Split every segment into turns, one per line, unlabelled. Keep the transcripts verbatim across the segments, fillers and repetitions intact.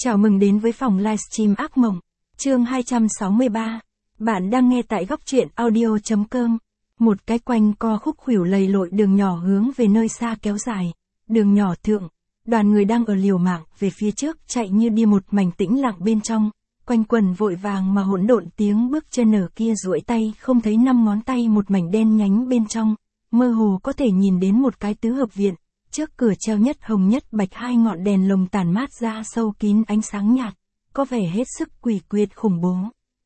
Chào mừng đến với phòng livestream ác mộng, chương hai trăm sáu mươi ba. Bạn đang nghe tại góc truyện audio.com. Một cái quanh co khúc khuỷu lầy lội đường nhỏ hướng về nơi xa kéo dài. Đường nhỏ thượng, đoàn người đang ở liều mạng về phía trước chạy như đi một mảnh tĩnh lặng bên trong. Quanh quần vội vàng mà hỗn độn tiếng bước chân ở kia duỗi tay không thấy năm ngón tay một mảnh đen nhánh bên trong. Mơ hồ có thể nhìn đến một cái tứ hợp viện. Trước cửa treo nhất hồng nhất bạch hai ngọn đèn lồng tản mát ra sâu kín ánh sáng nhạt, có vẻ hết sức quỷ quyệt khủng bố.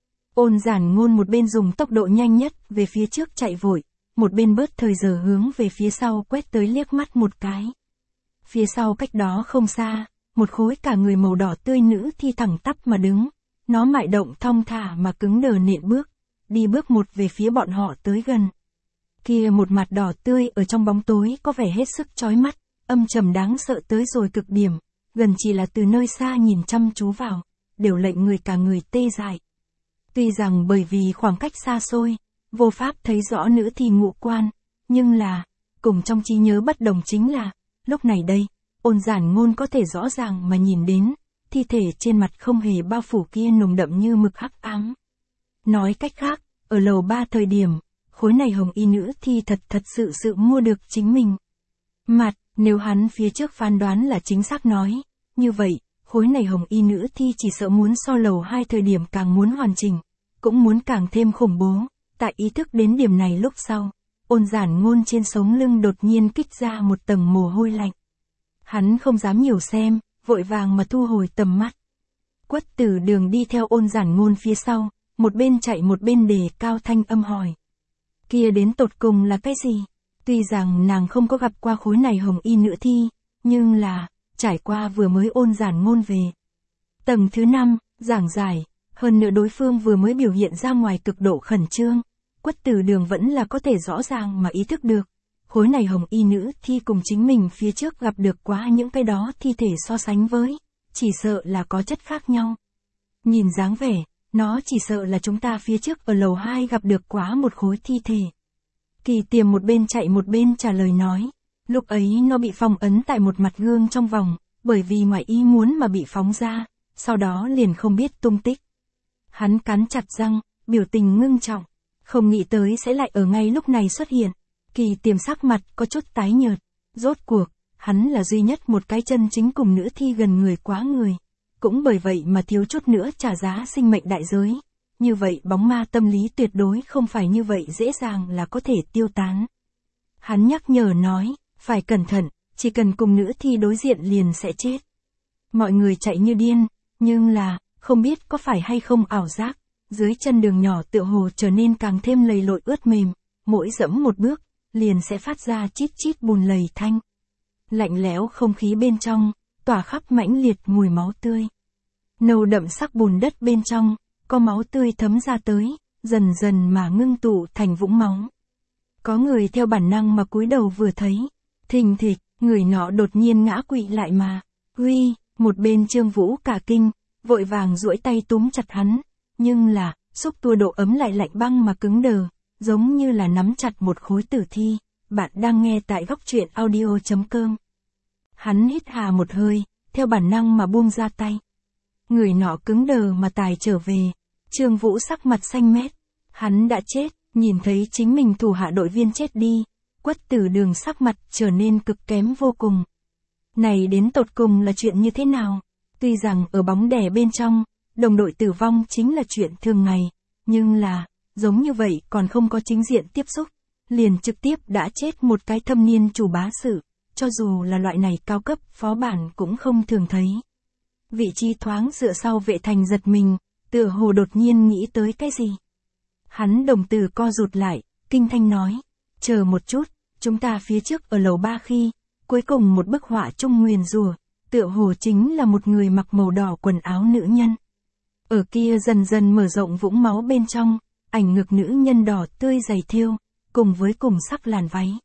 Ôn Giản Ngôn một bên dùng tốc độ nhanh nhất về phía trước chạy vội, một bên bớt thời giờ hướng về phía sau quét tới liếc mắt một cái. Phía sau cách đó không xa, một khối cả người màu đỏ tươi nữ thi thẳng tắp mà đứng, nó mại động thong thả mà cứng đờ nện bước, đi bước một về phía bọn họ tới gần. Kia một mặt đỏ tươi ở trong bóng tối có vẻ hết sức chói mắt, âm trầm đáng sợ tới rồi cực điểm, gần chỉ là từ nơi xa nhìn chăm chú vào, đều lệnh người cả người tê dại. Tuy rằng bởi vì khoảng cách xa xôi, vô pháp thấy rõ nữ thi ngũ quan, nhưng là, cùng trong trí nhớ bất đồng chính là, lúc này đây, Ôn Giản Ngôn có thể rõ ràng mà nhìn đến, thi thể trên mặt không hề bao phủ kia nồng đậm như mực hắc ám. Nói cách khác, ở lầu ba thời điểm, khối này hồng y nữ thi thật thật sự sự mua được chính mình. Mặt, nếu hắn phía trước phán đoán là chính xác nói, như vậy, khối này hồng y nữ thi chỉ sợ muốn so lầu hai thời điểm càng muốn hoàn chỉnh, cũng muốn càng thêm khủng bố. Tại ý thức đến điểm này lúc sau, Ôn Giản Ngôn trên sống lưng đột nhiên kích ra một tầng mồ hôi lạnh. Hắn không dám nhiều xem, vội vàng mà thu hồi tầm mắt. Quất Tử Đường đi theo Ôn Giản Ngôn phía sau, một bên chạy một bên đề cao thanh âm hỏi. Kia đến tột cùng là cái gì? Tuy rằng nàng không có gặp qua khối này hồng y nữ thi, nhưng là, trải qua vừa mới Ôn Giản Ngôn về. Tầng thứ năm, giảng giải, hơn nữa đối phương vừa mới biểu hiện ra ngoài cực độ khẩn trương, Quất Tử Đường vẫn là có thể rõ ràng mà ý thức được. Khối này hồng y nữ thi cùng chính mình phía trước gặp được quá những cái đó thi thể so sánh với, chỉ sợ là có chất khác nhau. Nhìn dáng vẻ, nó chỉ sợ là chúng ta phía trước ở lầu hai gặp được quá một khối thi thể. Kỳ Tiềm một bên chạy một bên trả lời nói, lúc ấy nó bị phong ấn tại một mặt gương trong vòng, bởi vì ngoài ý muốn mà bị phóng ra, sau đó liền không biết tung tích. Hắn cắn chặt răng, biểu tình ngưng trọng, không nghĩ tới sẽ lại ở ngay lúc này xuất hiện. Kỳ Tiềm sắc mặt có chút tái nhợt, rốt cuộc, hắn là duy nhất một cái chân chính cùng nữ thi gần người quá người, cũng bởi vậy mà thiếu chút nữa trả giá sinh mệnh đại giới. Như vậy bóng ma tâm lý tuyệt đối không phải như vậy dễ dàng là có thể tiêu tán. Hắn nhắc nhở nói, phải cẩn thận, chỉ cần cùng nữ thi đối diện liền sẽ chết. Mọi người chạy như điên, nhưng là, không biết có phải hay không ảo giác, dưới chân đường nhỏ tựa hồ trở nên càng thêm lầy lội ướt mềm, mỗi dẫm một bước, liền sẽ phát ra chít chít bùn lầy thanh. Lạnh lẽo không khí bên trong, tỏa khắp mãnh liệt mùi máu tươi. Nâu đậm sắc bùn đất bên trong, có máu tươi thấm ra tới, dần dần mà ngưng tụ thành vũng máu. Có người theo bản năng mà cúi đầu vừa thấy, thình thịch, người nọ đột nhiên ngã quỵ lại mà, uy, một bên Trương Vũ cả kinh, vội vàng duỗi tay túm chặt hắn, nhưng là, xúc tua độ ấm lại lạnh băng mà cứng đờ, giống như là nắm chặt một khối tử thi. Bạn đang nghe tại góc truyện audio.com. Hắn hít hà một hơi, theo bản năng mà buông ra tay. Người nọ cứng đờ mà tài trở về, Trương Vũ sắc mặt xanh mét, hắn đã chết, nhìn thấy chính mình thủ hạ đội viên chết đi, Quất Tử Đường sắc mặt trở nên cực kém vô cùng. Này đến tột cùng là chuyện như thế nào? Tuy rằng ở bóng đè bên trong, đồng đội tử vong chính là chuyện thường ngày, nhưng là, giống như vậy còn không có chính diện tiếp xúc, liền trực tiếp đã chết một cái thâm niên chủ bá sự, cho dù là loại này cao cấp phó bản cũng không thường thấy. Vị trí thoáng dựa sau Vệ Thành giật mình, tựa hồ đột nhiên nghĩ tới cái gì. Hắn đồng tử co rụt lại, kinh thanh nói, chờ một chút, chúng ta phía trước ở lầu ba khi, cuối cùng một bức họa chung nguyền rủa, tựa hồ chính là một người mặc màu đỏ quần áo nữ nhân. Ở kia dần dần mở rộng vũng máu bên trong, ảnh ngực nữ nhân đỏ tươi dày thêu, cùng với cùng sắc làn váy.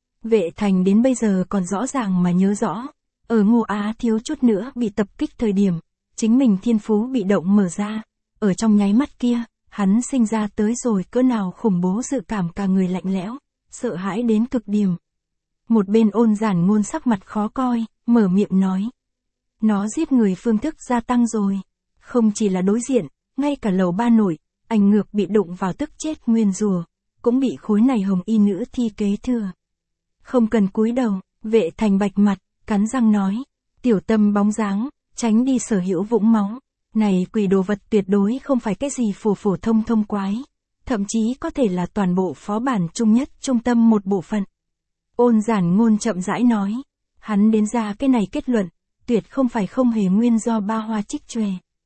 Vệ Thành đến bây giờ còn rõ ràng mà nhớ rõ, ở Ngô Á thiếu chút nữa bị tập kích thời điểm, chính mình thiên phú bị động mở ra, ở trong nháy mắt kia, hắn sinh ra tới rồi cỡ nào khủng bố dự cảm cả người lạnh lẽo, sợ hãi đến cực điểm. Một bên Ôn Giản Ngôn sắc mặt khó coi, mở miệng nói. Nó giết người phương thức gia tăng rồi. Không chỉ là đối diện, ngay cả lầu ba nổi, ảnh ngược bị đụng vào tức chết nguyên rùa, cũng bị khối này hồng y nữ thi kế thừa. Không cần cúi đầu, Vệ Thành bạch mặt, cắn răng nói. Tiểu Tâm bóng dáng, tránh đi sở hữu vũng máu. Này quỷ đồ vật tuyệt đối không phải cái gì phổ phổ thông thông quái. Thậm chí có thể là toàn bộ phó bản chung nhất trung tâm một bộ phận. Ôn Giản Ngôn chậm rãi nói. Hắn đến ra cái này kết luận, tuyệt không phải không hề nguyên do ba hoa trích tròe.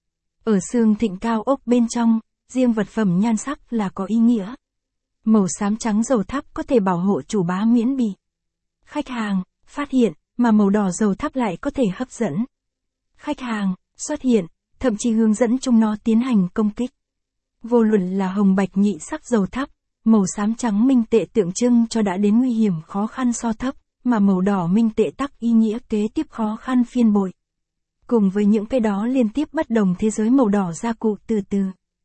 Ở xương thịnh cao ốc bên trong, riêng vật phẩm nhan sắc là có ý nghĩa. Màu xám trắng dầu thắp có thể bảo hộ chủ bá miễn bị khách hàng phát hiện, mà màu đỏ dầu thắp lại có thể hấp dẫn khách hàng xuất hiện, thậm chí hướng dẫn chúng nó tiến hành công kích. Vô luận là hồng bạch nhị sắc dầu thắp, màu xám trắng minh tệ tượng trưng cho đã đến nguy hiểm khó khăn so thấp, mà màu đỏ minh tệ tắc ý nghĩa kế tiếp khó khăn phiên bội. Cùng với những cái đó liên tiếp bất đồng thế giới màu đỏ gia cụ từ từ.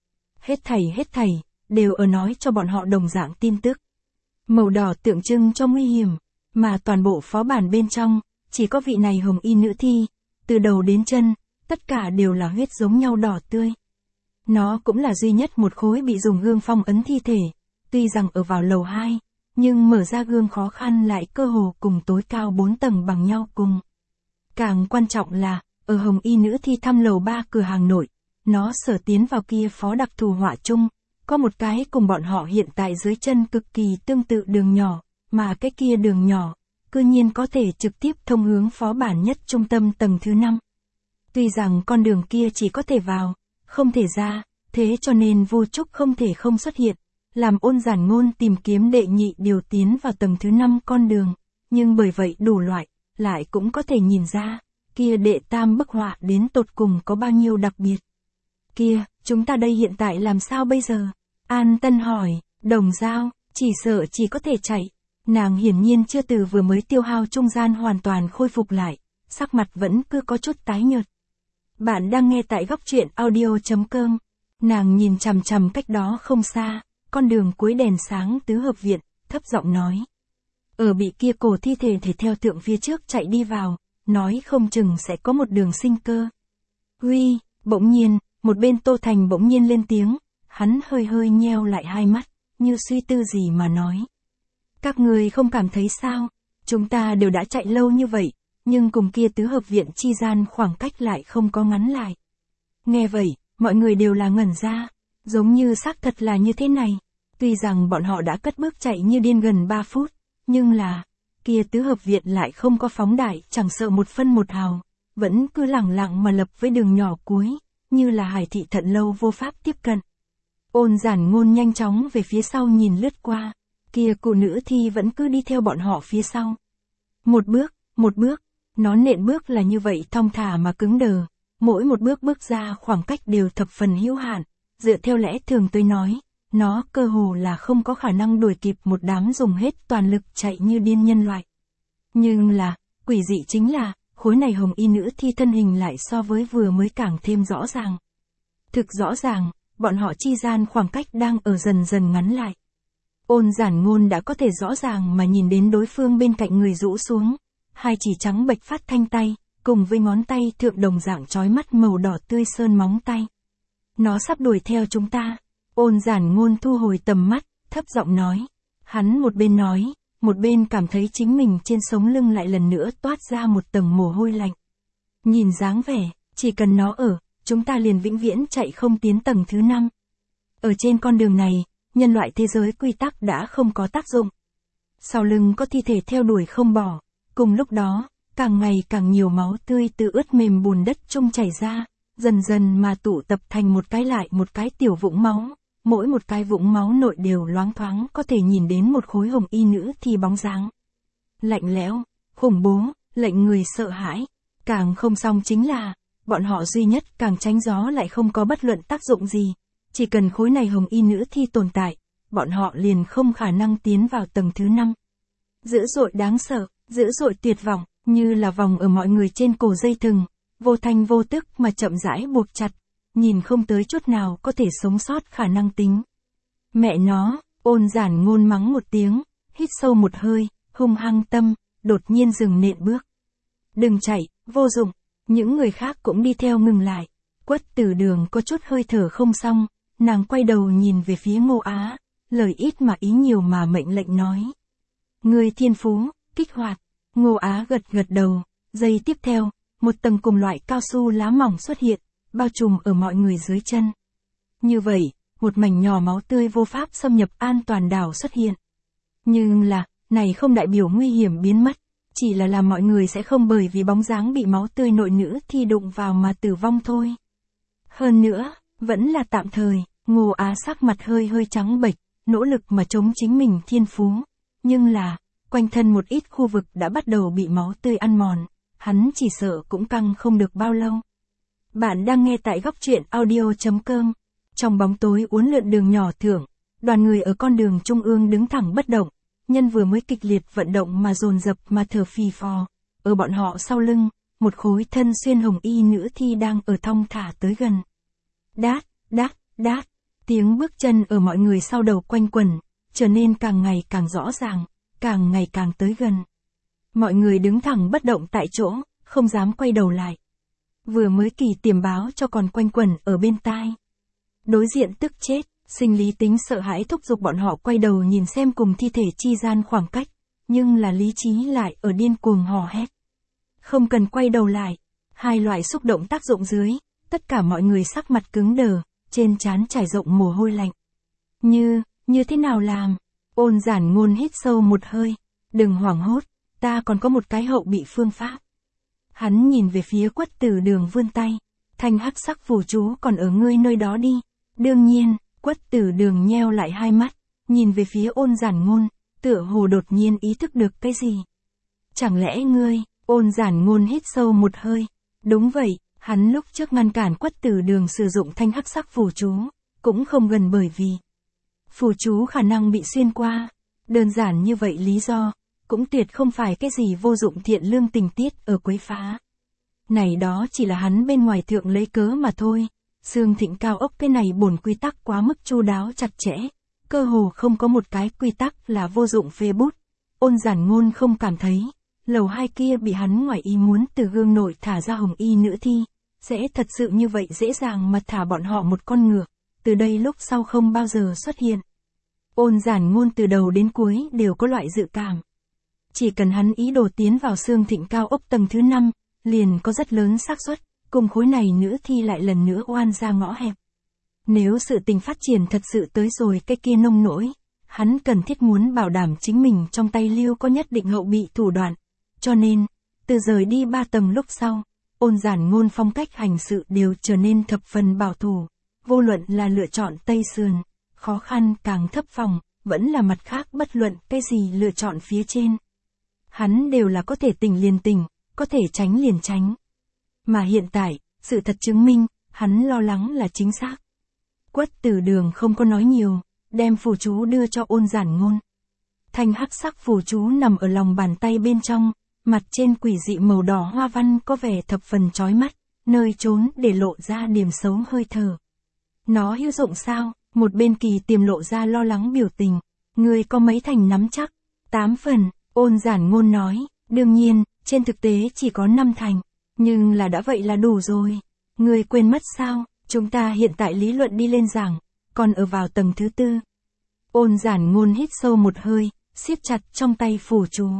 Hết thảy hết thảy, đều ở nói cho bọn họ đồng dạng tin tức. Màu đỏ tượng trưng cho nguy hiểm, mà toàn bộ phó bản bên trong, chỉ có vị này hồng y nữ thi, từ đầu đến chân, tất cả đều là huyết giống nhau đỏ tươi. Nó cũng là duy nhất một khối bị dùng gương phong ấn thi thể, tuy rằng ở vào lầu hai, nhưng mở ra gương khó khăn lại cơ hồ cùng tối cao bốn tầng bằng nhau cùng. Càng quan trọng là, ở hồng y nữ thi thăm lầu ba cửa hàng nội, nó sở tiến vào kia phó đặc thù họa chung, có một cái cùng bọn họ hiện tại dưới chân cực kỳ tương tự đường nhỏ, mà cái kia đường nhỏ, cư nhiên có thể trực tiếp thông hướng phó bản nhất trung tâm tầng thứ năm. Tuy rằng con đường kia chỉ có thể vào, không thể ra, thế cho nên Vô Trúc không thể không xuất hiện, làm Ôn Giản Ngôn tìm kiếm đệ nhị điều tiến vào tầng thứ năm con đường, nhưng bởi vậy đủ loại, lại cũng có thể nhìn ra, kia đệ tam bức họa đến tột cùng có bao nhiêu đặc biệt. Kia, chúng ta đây hiện tại làm sao bây giờ? An Tân hỏi, Đồng Dao, chỉ sợ chỉ có thể chạy. Nàng hiển nhiên chưa từ vừa mới tiêu hao trung gian hoàn toàn khôi phục lại, sắc mặt vẫn cứ có chút tái nhợt. Bạn đang nghe tại góc truyện audio chấm com. Nàng nhìn chằm chằm cách đó không xa, con đường cuối đèn sáng tứ hợp viện, thấp giọng nói. Ở bị kia cổ thi thể thể theo tượng phía trước chạy đi vào, nói không chừng sẽ có một đường sinh cơ. Huy, bỗng nhiên, một bên Tô Thành bỗng nhiên lên tiếng, hắn hơi hơi nheo lại hai mắt, như suy tư gì mà nói. Các người không cảm thấy sao, chúng ta đều đã chạy lâu như vậy, nhưng cùng kia tứ hợp viện chi gian khoảng cách lại không có ngắn lại. Nghe vậy, mọi người đều là ngẩn ra, giống như xác thật là như thế này. Tuy rằng bọn họ đã cất bước chạy như điên gần ba phút, nhưng là, kia tứ hợp viện lại không có phóng đại, chẳng sợ một phân một hào, vẫn cứ lẳng lặng mà lập với đường nhỏ cuối, như là hải thị thận lâu vô pháp tiếp cận. Ôn Giản Ngôn nhanh chóng về phía sau nhìn lướt qua, kia cụ nữ thi vẫn cứ đi theo bọn họ phía sau. Một bước, một bước, nó nện bước là như vậy thong thả mà cứng đờ, mỗi một bước bước ra khoảng cách đều thập phần hữu hạn, dựa theo lẽ thường tôi nói, nó cơ hồ là không có khả năng đuổi kịp một đám dùng hết toàn lực chạy như điên nhân loại. Nhưng là, quỷ dị chính là, khối này hồng y nữ thi thân hình lại so với vừa mới càng thêm rõ ràng. Thực rõ ràng, bọn họ chi gian khoảng cách đang ở dần dần ngắn lại. Ôn Giản Ngôn đã có thể rõ ràng mà nhìn đến đối phương bên cạnh người rũ xuống, hai chỉ trắng bệch phát thanh tay, cùng với ngón tay thượng đồng dạng chói mắt màu đỏ tươi sơn móng tay. Nó sắp đuổi theo chúng ta. Ôn Giản Ngôn thu hồi tầm mắt, thấp giọng nói. Hắn một bên nói, một bên cảm thấy chính mình trên sống lưng lại lần nữa toát ra một tầng mồ hôi lạnh. Nhìn dáng vẻ, chỉ cần nó ở, chúng ta liền vĩnh viễn chạy không tiến tầng thứ năm. Ở trên con đường này, nhân loại thế giới quy tắc đã không có tác dụng. Sau lưng có thi thể theo đuổi không bỏ, cùng lúc đó, càng ngày càng nhiều máu tươi từ ướt mềm bùn đất trung chảy ra, dần dần mà tụ tập thành một cái lại một cái tiểu vũng máu, mỗi một cái vũng máu nội đều loáng thoáng có thể nhìn đến một khối hồng y nữ thi bóng dáng. Lạnh lẽo, khủng bố, lệnh người sợ hãi, càng không xong chính là, bọn họ duy nhất càng tránh gió lại không có bất luận tác dụng gì, chỉ cần khối này hồng y nữ thi tồn tại, bọn họ liền không khả năng tiến vào tầng thứ năm. Dữ dội đáng sợ, dữ dội tuyệt vọng, như là vòng ở mọi người trên cổ dây thừng, vô thanh vô tức mà chậm rãi buộc chặt, nhìn không tới chút nào có thể sống sót khả năng tính. Mẹ nó, Ôn Giản Ngôn mắng một tiếng, hít sâu một hơi, hung hăng tâm, đột nhiên dừng nện bước. Đừng chạy, vô dụng. Những người khác cũng đi theo ngừng lại. Quất Tử Đường có chút hơi thở không xong, nàng quay đầu nhìn về phía Ngô Á, lời ít mà ý nhiều mà mệnh lệnh nói. Người thiên phú, kích hoạt. Ngô Á gật gật đầu, giây tiếp theo, một tầng cùng loại cao su lá mỏng xuất hiện, bao trùm ở mọi người dưới chân. Như vậy, một mảnh nhỏ máu tươi vô pháp xâm nhập an toàn đảo xuất hiện. Nhưng là, này không đại biểu nguy hiểm biến mất, chỉ là làm mọi người sẽ không bởi vì bóng dáng bị máu tươi nội nữ thi đụng vào mà tử vong thôi. Hơn nữa, vẫn là tạm thời, Ngô Á sắc mặt hơi hơi trắng bệch, nỗ lực mà chống chính mình thiên phú. Nhưng là, quanh thân một ít khu vực đã bắt đầu bị máu tươi ăn mòn, hắn chỉ sợ cũng căng không được bao lâu. Bạn đang nghe tại góc truyện audio chấm com. Trong bóng tối uốn lượn đường nhỏ thưởng, đoàn người ở con đường trung ương đứng thẳng bất động, nhân vừa mới kịch liệt vận động mà dồn dập mà thở phì phò. Ở bọn họ sau lưng, một khối thân xuyên hồng y nữ thi đang ở thong thả tới gần. Đát, đát, đát, tiếng bước chân ở mọi người sau đầu quanh quẩn, trở nên càng ngày càng rõ ràng, càng ngày càng tới gần. Mọi người đứng thẳng bất động tại chỗ, không dám quay đầu lại. Vừa mới kỳ tiềm báo cho còn quanh quẩn ở bên tai. Đối diện tức chết, sinh lý tính sợ hãi thúc giục bọn họ quay đầu nhìn xem cùng thi thể chi gian khoảng cách, nhưng là lý trí lại ở điên cuồng hò hét. Không cần quay đầu lại, hai loại xúc động tác dụng dưới, tất cả mọi người sắc mặt cứng đờ, trên trán trải rộng mồ hôi lạnh. Như, như thế nào làm? Ôn Giản Ngôn hít sâu một hơi, đừng hoảng hốt, ta còn có một cái hậu bị phương pháp. Hắn nhìn về phía Quất Tử Đường vươn tay, thanh hắc sắc phù chú còn ở ngươi nơi đó đi. Đương nhiên, Quất Tử Đường nheo lại hai mắt, nhìn về phía Ôn Giản Ngôn, tựa hồ đột nhiên ý thức được cái gì. Chẳng lẽ ngươi, Ôn Giản Ngôn hít sâu một hơi, đúng vậy, hắn lúc trước ngăn cản Quất Tử Đường sử dụng thanh hắc sắc phù chú, cũng không gần bởi vì phù chú khả năng bị xuyên qua, đơn giản như vậy lý do, cũng tuyệt không phải cái gì vô dụng thiện lương tình tiết ở quấy phá. Này đó chỉ là hắn bên ngoài thượng lấy cớ mà thôi. Sương Thịnh cao ốc cái này bổn quy tắc quá mức chu đáo chặt chẽ, cơ hồ không có một cái quy tắc là vô dụng phê bút. Ôn Giản Ngôn không cảm thấy, lầu hai kia bị hắn ngoài ý muốn từ gương nội thả ra hồng y nữ thi, sẽ thật sự như vậy dễ dàng mà thả bọn họ một con ngựa, từ đây lúc sau không bao giờ xuất hiện. Ôn Giản Ngôn từ đầu đến cuối đều có loại dự cảm. Chỉ cần hắn ý đồ tiến vào Sương Thịnh cao ốc tầng thứ năm, liền có rất lớn xác suất cùng khối này nữ thi lại lần nữa oan ra ngõ hẹp. Nếu sự tình phát triển thật sự tới rồi cái kia nông nỗi, hắn cần thiết muốn bảo đảm chính mình trong tay lưu có nhất định hậu bị thủ đoạn. Cho nên, từ rời đi ba tầng lúc sau, Ôn Giản Ngôn phong cách hành sự đều trở nên thập phần bảo thủ. Vô luận là lựa chọn Tây Sườn, khó khăn càng thấp phòng, vẫn là mặt khác bất luận cái gì lựa chọn phía trên. Hắn đều là có thể tỉnh liền tỉnh, có thể tránh liền tránh. Mà hiện tại, sự thật chứng minh, hắn lo lắng là chính xác. Quất Tử Đường không có nói nhiều, đem phù chú đưa cho Ôn Giản Ngôn. Thanh hắc sắc phù chú nằm ở lòng bàn tay bên trong, mặt trên quỷ dị màu đỏ hoa văn có vẻ thập phần chói mắt, nơi trốn để lộ ra điểm xấu hơi thở. Nó hữu dụng sao? Một bên Kỳ Tiềm lộ ra lo lắng biểu tình. Ngươi có mấy thành nắm chắc? Tám phần, Ôn Giản Ngôn nói, đương nhiên, trên thực tế chỉ có năm thành. Nhưng là đã vậy là đủ rồi. Ngươi quên mất sao, chúng ta hiện tại lý luận đi lên giảng, còn ở vào tầng thứ tư. Ôn Giản Ngôn hít sâu một hơi, siết chặt trong tay phù chú.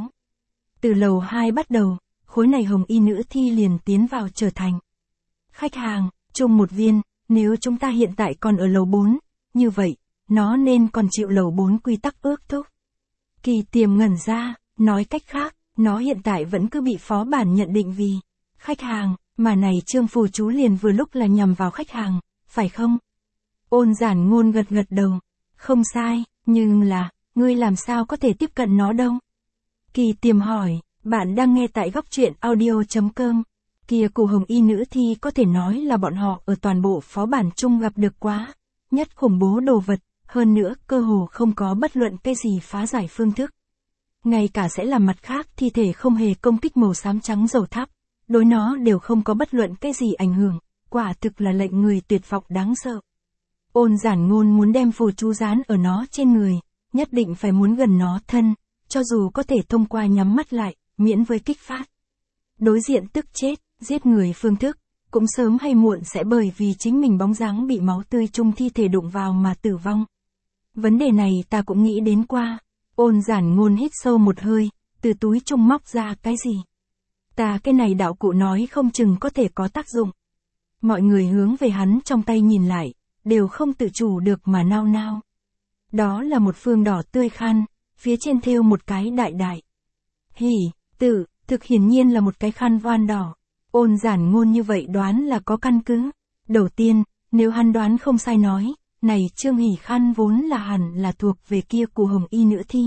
Từ lầu hai bắt đầu, khối này hồng y nữ thi liền tiến vào trở thành khách hàng, chung một viên, nếu chúng ta hiện tại còn ở lầu bốn, như vậy, nó nên còn chịu lầu bốn quy tắc ước thúc. Kỳ Tiềm ngẩn ra, nói cách khác, nó hiện tại vẫn cứ bị phó bản nhận định vì khách hàng, mà này chương phù chú liền vừa lúc là nhằm vào khách hàng, phải không? Ôn Giản Ngôn gật gật đầu, không sai, nhưng là, ngươi làm sao có thể tiếp cận nó đâu? Kỳ Tiềm hỏi, bạn đang nghe tại góc truyện audio chấm com. Kia cụ hồng y nữ thi có thể nói là bọn họ ở toàn bộ phó bản chung gặp được quá nhất khủng bố đồ vật, hơn nữa cơ hồ không có bất luận cái gì phá giải phương thức. Ngay cả sẽ làm mặt khác thi thể không hề công kích màu xám trắng dầu thắp, đối nó đều không có bất luận cái gì ảnh hưởng, quả thực là lệnh người tuyệt vọng đáng sợ. Ôn Giản Ngôn muốn đem phù chú dán ở nó trên người, nhất định phải muốn gần nó thân, cho dù có thể thông qua nhắm mắt lại, miễn với kích phát. Đối diện tức chết, Giết người phương thức, cũng sớm hay muộn sẽ bởi vì chính mình bóng dáng bị máu tươi chung thi thể đụng vào mà tử vong. Vấn đề này ta cũng nghĩ đến qua. Ôn Giản Ngôn hít sâu một hơi, từ túi chung móc ra cái gì. Ta cái này đạo cụ nói không chừng có thể có tác dụng. Mọi người hướng về hắn trong tay nhìn lại, đều không tự chủ được mà nao nao. Đó là một phương đỏ tươi khăn, phía trên thêu một cái đại đại. Hỉ, tự, thực hiển nhiên là một cái khăn voan đỏ. Ôn Giản Ngôn như vậy đoán là có căn cứ. Đầu tiên, nếu hắn đoán không sai nói, này Trương Hỉ khăn vốn là hẳn là thuộc về kia của hồng y nữ thi.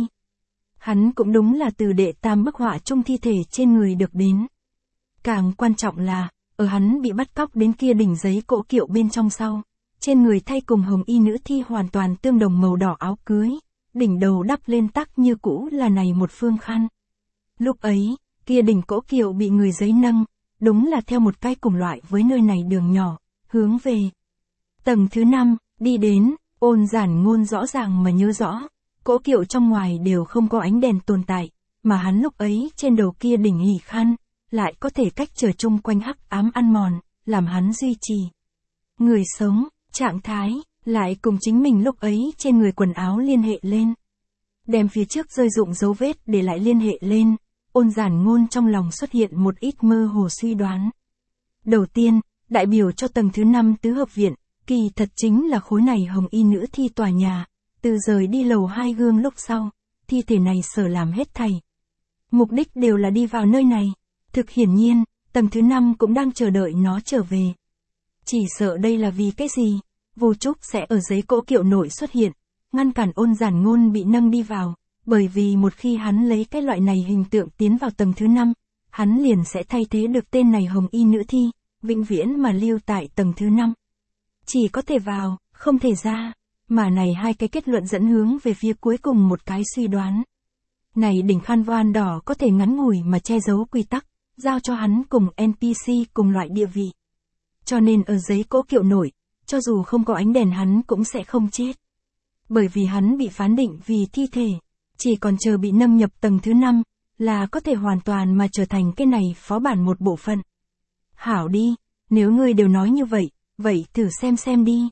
Hắn cũng đúng là từ đệ tam bức họa chung thi thể trên người được đến. Càng quan trọng là, ở hắn bị bắt cóc đến kia đỉnh giấy cỗ kiệu bên trong sau, trên người thay cùng hồng y nữ thi hoàn toàn tương đồng màu đỏ áo cưới, đỉnh đầu đắp lên tắc như cũ là này một phương khăn. Lúc ấy, kia đỉnh cỗ kiệu bị người giấy nâng, đúng là theo một cái cùng loại với nơi này đường nhỏ, hướng về tầng thứ năm, đi đến. Ôn Giản Ngôn rõ ràng mà nhớ rõ, cỗ kiệu trong ngoài đều không có ánh đèn tồn tại, mà hắn lúc ấy trên đầu kia đỉnh hỉ khăn, lại có thể cách trở chung quanh hắc ám ăn mòn, làm hắn duy trì người sống, trạng thái, lại cùng chính mình lúc ấy trên người quần áo liên hệ lên. Đem phía trước rơi dụng dấu vết để lại liên hệ lên, Ôn Giản Ngôn trong lòng xuất hiện một ít mơ hồ suy đoán. Đầu tiên, đại biểu cho tầng thứ năm tứ hợp viện, kỳ thật chính là khối này hồng y nữ thi tòa nhà, từ rời đi lầu hai gương lúc sau, thi thể này sở làm hết thảy. Mục đích đều là đi vào nơi này, thực hiển nhiên, tầng thứ năm cũng đang chờ đợi nó trở về. Chỉ sợ đây là vì cái gì, Vu Trúc sẽ ở giấy cỗ kiệu nội xuất hiện, ngăn cản Ôn Giản Ngôn bị nâng đi vào, bởi vì một khi hắn lấy cái loại này hình tượng tiến vào tầng thứ năm, hắn liền sẽ thay thế được tên này hồng y nữ thi, vĩnh viễn mà lưu tại tầng thứ năm. Chỉ có thể vào, không thể ra, mà này hai cái kết luận dẫn hướng về phía cuối cùng một cái suy đoán. Này đỉnh khăn voan đỏ có thể ngắn ngủi mà che giấu quy tắc, giao cho hắn cùng en pê xê cùng loại địa vị. Cho nên ở giấy cỗ kiệu nổi, cho dù không có ánh đèn hắn cũng sẽ không chết. Bởi vì hắn bị phán định vì thi thể, chỉ còn chờ bị nâng nhập tầng thứ năm, là có thể hoàn toàn mà trở thành cái này phó bản một bộ phận. Hảo đi, nếu ngươi đều nói như vậy, vậy thử xem xem đi.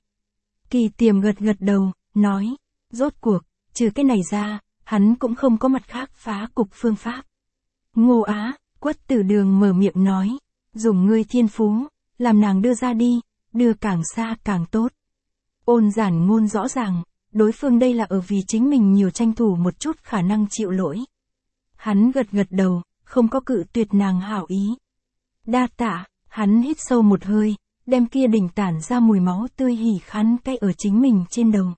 Kỳ Tiềm gật gật đầu, nói, rốt cuộc, trừ cái này ra, hắn cũng không có mặt khác phá cục phương pháp. Ngô Á, Quất Tử Đường mở miệng nói, dùng ngươi thiên phú, làm nàng đưa ra đi, đưa càng xa càng tốt. Ôn Giản Ngôn rõ ràng, đối phương đây là ở vì chính mình nhiều tranh thủ một chút khả năng chịu lỗi. Hắn gật gật đầu, không có cự tuyệt nàng hảo ý. Đa tạ, hắn hít sâu một hơi, đem kia đỉnh tản ra mùi máu tươi hỉ khăn cái ở chính mình trên đầu.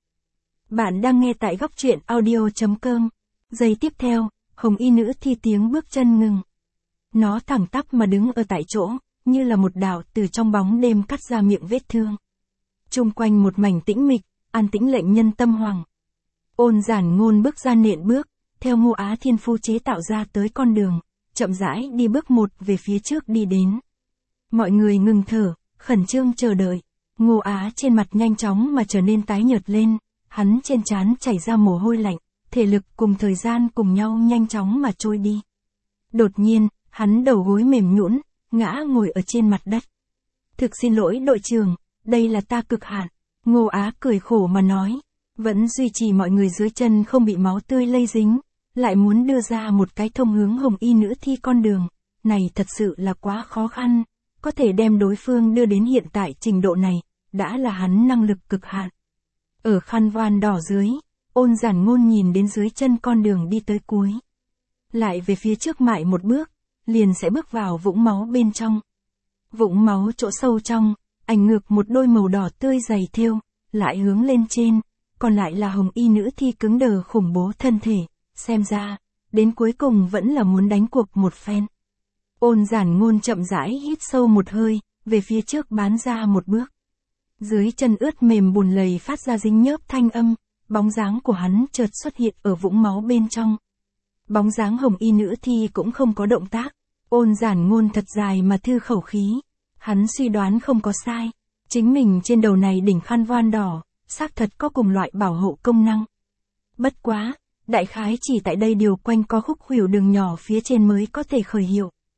Bạn đang nghe tại góc truyện audio chấm com. Giây tiếp theo, hồng y nữ thi tiếng bước chân ngừng. Nó thẳng tắp mà đứng ở tại chỗ, như là một đạo từ trong bóng đêm cắt ra miệng vết thương. Chung quanh một mảnh tĩnh mịch, an tĩnh lệnh nhân tâm hoàng. Ôn Giản Ngôn bước ra nện bước, theo Ngô Á thiên phu chế tạo ra tới con đường, chậm rãi đi bước một về phía trước đi đến. Mọi người ngừng thở, khẩn trương chờ đợi. Ngô Á trên mặt nhanh chóng mà trở nên tái nhợt lên, hắn trên trán chảy ra mồ hôi lạnh, thể lực cùng thời gian cùng nhau nhanh chóng mà trôi đi. Đột nhiên, hắn đầu gối mềm nhũn, ngã ngồi ở trên mặt đất. Thực xin lỗi đội trưởng, đây là ta cực hạn. Ngô Á cười khổ mà nói, vẫn duy trì mọi người dưới chân không bị máu tươi lây dính, lại muốn đưa ra một cái thông hướng hồng y nữ thi con đường, này thật sự là quá khó khăn, có thể đem đối phương đưa đến hiện tại trình độ này, đã là hắn năng lực cực hạn. Ở khăn voan đỏ dưới, Ôn Giản Ngôn nhìn đến dưới chân con đường đi tới cuối. Lại về phía trước mại một bước, liền sẽ bước vào vũng máu bên trong. Vũng máu chỗ sâu trong, ảnh ngược một đôi màu đỏ tươi dày thêu, lại hướng lên trên, còn lại là hồng y nữ thi cứng đờ khủng bố thân thể, xem ra, đến cuối cùng vẫn là muốn đánh cuộc một phen. Ôn Giản Ngôn chậm rãi hít sâu một hơi, về phía trước bán ra một bước. Dưới chân ướt mềm bùn lầy phát ra dính nhớp thanh âm, bóng dáng của hắn chợt xuất hiện ở vũng máu bên trong. Bóng dáng hồng y nữ thi cũng không có động tác, Ôn Giản Ngôn thật dài mà thư khẩu khí. Hắn suy đoán không có sai, chính mình trên đầu này đỉnh khăn voan đỏ, xác thật có cùng loại bảo hộ công năng. Bất quá, đại khái chỉ tại đây điều quanh co khúc khuỷu đường nhỏ phía trên mới có thể khởi hiệu.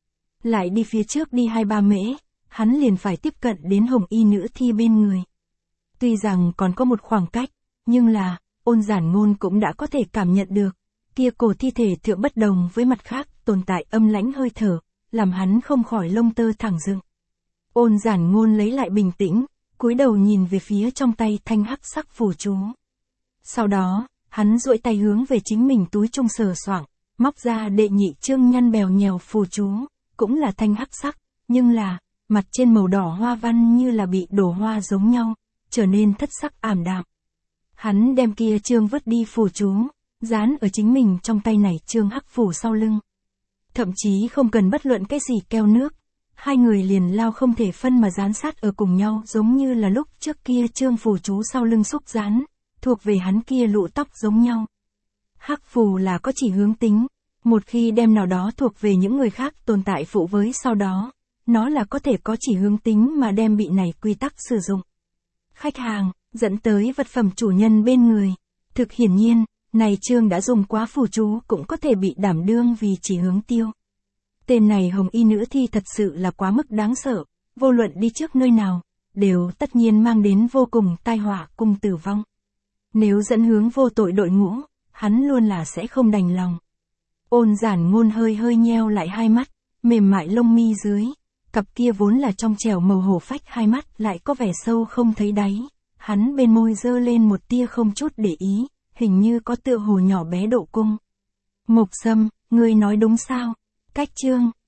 lại đi phía trước đi hai ba mễ, hắn liền phải tiếp cận đến hồng y nữ thi bên người. Tuy rằng còn có một khoảng cách, nhưng là, Ôn Giản Ngôn cũng đã có thể cảm nhận được, kia cổ thi thể tựa bất đồng với mặt khác tồn tại âm lãnh hơi thở, làm hắn không khỏi lông tơ thẳng dựng. Ôn Giản Ngôn lấy lại bình tĩnh, cúi đầu nhìn về phía trong tay thanh hắc sắc phù chú. Sau đó, hắn duỗi tay hướng về chính mình túi trung sờ soạng, móc ra đệ nhị chương nhăn bèo nhèo phù chú, cũng là thanh hắc sắc, nhưng là, mặt trên màu đỏ hoa văn như là bị đổ hoa giống nhau, trở nên thất sắc ảm đạm. Hắn đem kia chương vứt đi phù chú, dán ở chính mình trong tay này chương hắc phù sau lưng. Thậm chí không cần bất luận cái gì keo nước, hai người liền lao không thể phân mà dán sát ở cùng nhau giống như là lúc trước kia chương phù chú sau lưng xúc dán, thuộc về hắn kia lụ tóc giống nhau. Hắc phù là có chỉ hướng tính, một khi đem nào đó thuộc về những người khác tồn tại phụ với sau đó, nó là có thể có chỉ hướng tính mà đem bị này quy tắc sử dụng. Khách hàng, dẫn tới vật phẩm chủ nhân bên người. Thực hiển nhiên, này chương đã dùng quá phù chú cũng có thể bị đảm đương vì chỉ hướng tiêu. Tên này hồng y nữ thi thật sự là quá mức đáng sợ, vô luận đi trước nơi nào, đều tất nhiên mang đến vô cùng tai họa cùng tử vong. Nếu dẫn hướng vô tội đội ngũ, hắn luôn là sẽ không đành lòng. Ôn Giản Ngôn hơi hơi nheo lại hai mắt, mềm mại lông mi dưới, cặp kia vốn là trong trẻo màu hổ phách hai mắt lại có vẻ sâu không thấy đáy, hắn bên môi dơ lên một tia không chút để ý, hình như có tựa hồ nhỏ bé độ cung. Mộc Sâm, ngươi nói đúng sao? Cách chương